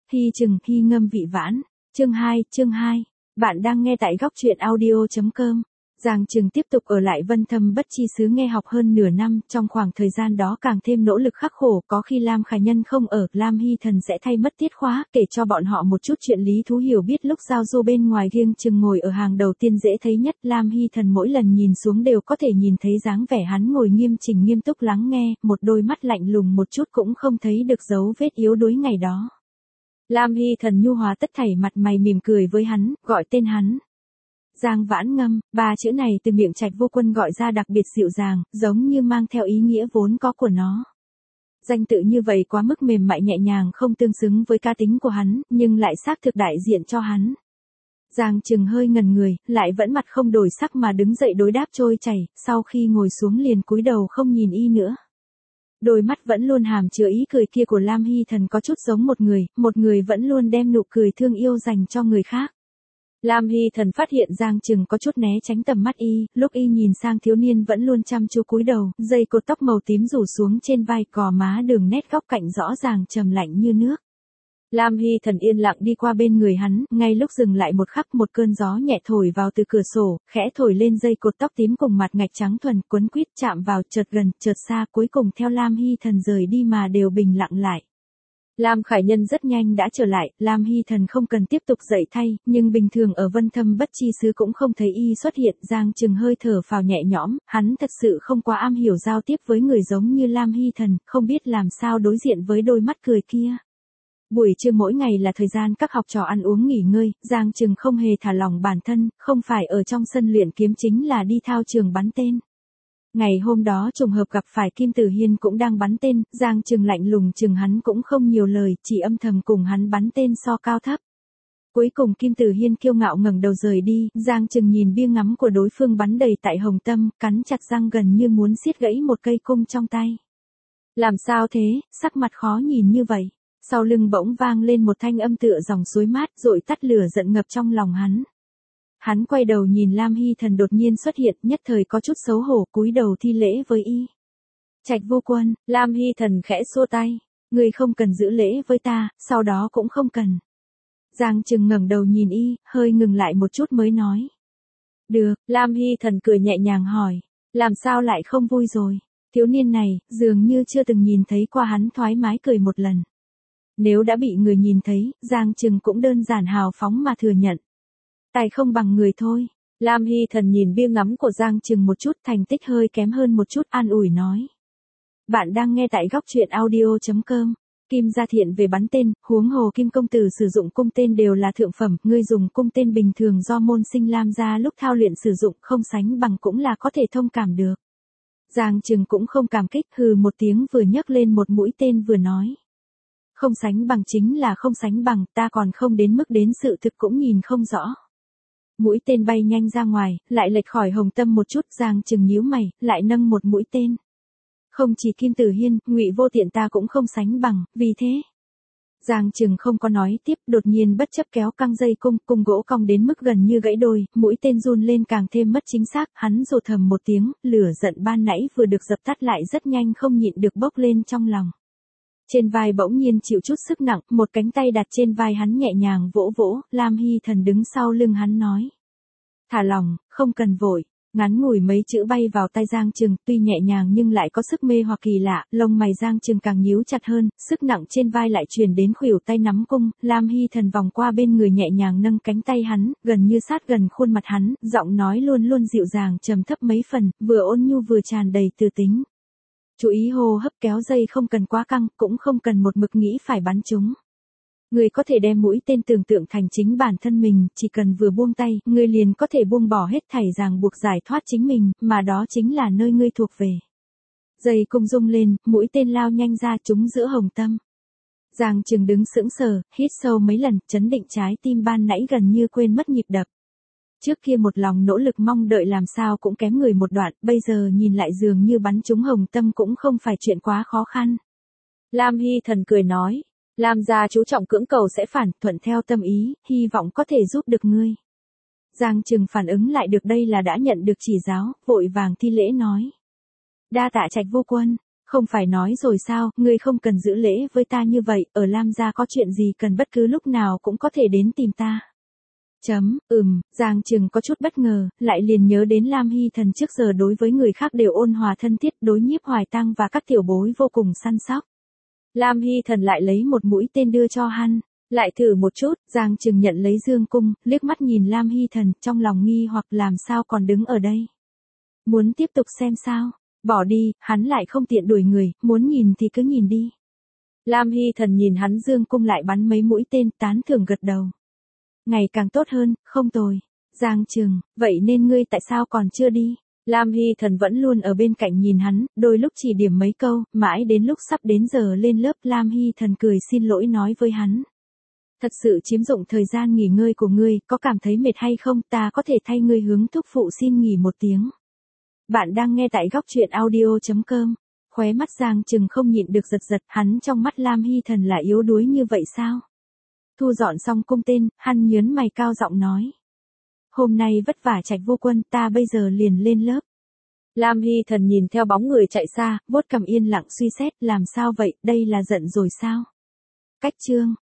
Hy chừng, hy ngâm vị vãn. Chương 2. Bạn đang nghe tại góc truyện audio.com. Giang Trừng tiếp tục ở lại Vân Thâm Bất Chi xứ nghe học hơn nửa năm, trong khoảng thời gian đó càng thêm nỗ lực khắc khổ, có khi Lam Khải Nhân không ở, Lam Hy Thần sẽ thay mất tiết khóa, kể cho bọn họ một chút chuyện lý thú hiểu biết lúc giao du bên ngoài. Riêng Trừng ngồi ở hàng đầu tiên dễ thấy nhất, Lam Hy Thần mỗi lần nhìn xuống đều có thể nhìn thấy dáng vẻ hắn ngồi nghiêm chỉnh nghiêm túc lắng nghe, một đôi mắt lạnh lùng một chút cũng không thấy được dấu vết yếu đuối ngày đó. Lam Hy Thần nhu hòa tất thảy, mặt mày mỉm cười với hắn, gọi tên hắn. Giang Vãn Ngâm, ba chữ này từ miệng Trạch Vô Quân gọi ra đặc biệt dịu dàng, giống như mang theo ý nghĩa vốn có của nó. Danh tự như vậy quá mức mềm mại nhẹ nhàng, không tương xứng với cá tính của hắn, nhưng lại xác thực đại diện cho hắn. Giang Trừng hơi ngần người, lại vẫn mặt không đổi sắc mà đứng dậy đối đáp trôi chảy, sau khi ngồi xuống liền cúi đầu không nhìn y nữa. Đôi mắt vẫn luôn hàm chứa ý cười kia của Lam Hy Thần có chút giống một người vẫn luôn đem nụ cười thương yêu dành cho người khác. Lam Hy Thần phát hiện Giang Trừng có chút né tránh tầm mắt y, lúc y nhìn sang thiếu niên vẫn luôn chăm chú cúi đầu, dây cột tóc màu tím rủ xuống trên vai, cò má đường nét góc cạnh rõ ràng trầm lạnh như nước. Lam Hy Thần yên lặng đi qua bên người hắn, ngay lúc dừng lại một khắc, một cơn gió nhẹ thổi vào từ cửa sổ, khẽ thổi lên dây cột tóc tím cùng mặt ngạch trắng thuần, quấn quýt chạm vào, chợt gần, chợt xa, cuối cùng theo Lam Hy Thần rời đi mà đều bình lặng lại. Lam Khải Nhân rất nhanh đã trở lại, Lam Hy Thần không cần tiếp tục dậy thay, nhưng bình thường ở Vân Thâm Bất Chi xứ cũng không thấy y xuất hiện. Giang Trừng hơi thở phào nhẹ nhõm, hắn thật sự không quá am hiểu giao tiếp với người giống như Lam Hy Thần, không biết làm sao đối diện với đôi mắt cười kia. Buổi trưa mỗi ngày là thời gian các học trò ăn uống nghỉ ngơi, Giang Trừng không hề thả lỏng bản thân, không phải ở trong sân luyện kiếm chính là đi thao trường bắn tên. Ngày hôm đó trùng hợp gặp phải Kim Tử Hiên cũng đang bắn tên, Giang Trừng lạnh lùng chừng hắn cũng không nhiều lời, chỉ âm thầm cùng hắn bắn tên so cao thấp. Cuối cùng Kim Tử Hiên kiêu ngạo ngẩng đầu rời đi, Giang Trừng nhìn bia ngắm của đối phương bắn đầy tại hồng tâm, cắn chặt răng gần như muốn xiết gãy một cây cung trong tay. Làm sao thế, sắc mặt khó nhìn như vậy. Sau lưng bỗng vang lên một thanh âm tựa dòng suối mát, dội tắt lửa giận ngập trong lòng hắn. Hắn quay đầu nhìn Lam Hy Thần đột nhiên xuất hiện, nhất thời có chút xấu hổ, cúi đầu thi lễ với y. Trạch Vô Quân, Lam Hy Thần khẽ xua tay, người không cần giữ lễ với ta, sau đó cũng không cần. Giang Trừng ngẩng đầu nhìn y, hơi ngừng lại một chút mới nói. Được, Lam Hy Thần cười nhẹ nhàng hỏi, làm sao lại không vui rồi? Thiếu niên này, dường như chưa từng nhìn thấy qua hắn thoải mái cười một lần. Nếu đã bị người nhìn thấy, Giang Trừng cũng đơn giản hào phóng mà thừa nhận. Tài không bằng người thôi. Lam Hy Thần nhìn bia ngắm của Giang Trừng một chút, thành tích hơi kém hơn một chút, an ủi nói. Bạn đang nghe tại góc truyện audio.com. Kim Gia Thiện về bắn tên, huống hồ Kim Công Tử sử dụng cung tên đều là thượng phẩm, ngươi dùng cung tên bình thường do môn sinh Lam gia lúc thao luyện sử dụng không sánh bằng cũng là có thể thông cảm được. Giang Trừng cũng không cảm kích, hừ một tiếng vừa nhấc lên một mũi tên vừa nói. Không sánh bằng chính là không sánh bằng, ta còn không đến mức đến sự thực cũng nhìn không rõ. Mũi tên bay nhanh ra ngoài, lại lệch khỏi hồng tâm một chút, Giang Trừng nhíu mày, lại nâng một mũi tên. Không chỉ Kim Tử Hiên, Ngụy Vô Tiện ta cũng không sánh bằng, vì thế. Giang Trừng không có nói tiếp, đột nhiên bất chấp kéo căng dây cung gỗ cong đến mức gần như gãy đôi, mũi tên run lên càng thêm mất chính xác, hắn rồ thầm một tiếng, lửa giận ban nãy vừa được dập tắt lại rất nhanh không nhịn được bốc lên trong lòng. Trên vai bỗng nhiên chịu chút sức nặng, một cánh tay đặt trên vai hắn nhẹ nhàng vỗ vỗ, Lam Hy Thần đứng sau lưng hắn nói. Thả lòng, không cần vội. Ngắn ngủi mấy chữ bay vào tai Giang Trừng, tuy nhẹ nhàng nhưng lại có sức mê hoặc kỳ lạ, lông mày Giang Trừng càng nhíu chặt hơn, sức nặng trên vai lại truyền đến khuỷu tay nắm cung, Lam Hy Thần vòng qua bên người nhẹ nhàng nâng cánh tay hắn, gần như sát gần khuôn mặt hắn, giọng nói luôn luôn dịu dàng trầm thấp mấy phần, vừa ôn nhu vừa tràn đầy từ tính. Chú ý hô hấp kéo dây không cần quá căng, cũng không cần một mực nghĩ phải bắn chúng. Người có thể đem mũi tên tưởng tượng thành chính bản thân mình, chỉ cần vừa buông tay, người liền có thể buông bỏ hết thảy ràng buộc giải thoát chính mình, mà đó chính là nơi ngươi thuộc về. Dây cung rung lên, mũi tên lao nhanh ra trúng giữa hồng tâm. Giang Trừng đứng sững sờ, hít sâu mấy lần, chấn định trái tim ban nãy gần như quên mất nhịp đập. Trước kia một lòng nỗ lực mong đợi làm sao cũng kém người một đoạn, bây giờ nhìn lại dường như bắn trúng hồng tâm cũng không phải chuyện quá khó khăn. Lam Hy Thần cười nói. Lam gia chú trọng cưỡng cầu sẽ phản, thuận theo tâm ý, hy vọng có thể giúp được ngươi. Giang Trừng phản ứng lại được đây là đã nhận được chỉ giáo, vội vàng thi lễ nói. Đa tạ Trạch Vô Quân, Không phải nói rồi sao, ngươi không cần giữ lễ với ta như vậy, ở Lam gia có chuyện gì cần bất cứ lúc nào cũng có thể đến tìm ta. Giang Trừng có chút bất ngờ, lại liền nhớ đến Lam Hy Thần trước giờ đối với người khác đều ôn hòa thân thiết, đối Nhiếp Hoài Tăng và các tiểu bối vô cùng săn sóc. Lam Hy Thần lại lấy một mũi tên đưa cho hắn, lại thử một chút, Giang Trừng nhận lấy dương cung, liếc mắt nhìn Lam Hy Thần, trong lòng nghi hoặc làm sao còn đứng ở đây. Muốn tiếp tục xem sao? Bỏ đi, hắn lại không tiện đuổi người, muốn nhìn thì cứ nhìn đi. Lam Hy Thần nhìn hắn dương cung lại bắn mấy mũi tên, tán thưởng gật đầu. Ngày càng tốt hơn, không tồi. Giang Trừng, vậy nên ngươi tại sao còn chưa đi? Lam Hy Thần vẫn luôn ở bên cạnh nhìn hắn, đôi lúc chỉ điểm mấy câu, mãi đến lúc sắp đến giờ lên lớp Lam Hy Thần cười xin lỗi nói với hắn. Thật sự chiếm dụng thời gian nghỉ ngơi của ngươi, có cảm thấy mệt hay không, ta có thể thay ngươi hướng thúc phụ xin nghỉ một tiếng. Bạn đang nghe tại góc truyện audio.com. Khóe mắt Giang Trừng không nhịn được giật giật, hắn trong mắt Lam Hy Thần là yếu đuối như vậy sao? Thu dọn xong cung tên, hắn nhớn mày cao giọng nói. Hôm nay vất vả Trạch Vô Quân, ta bây giờ liền lên lớp. Lam Hy Thần nhìn theo bóng người chạy xa, vuốt cằm yên lặng suy xét, làm sao vậy, đây là giận rồi sao? Cách chương.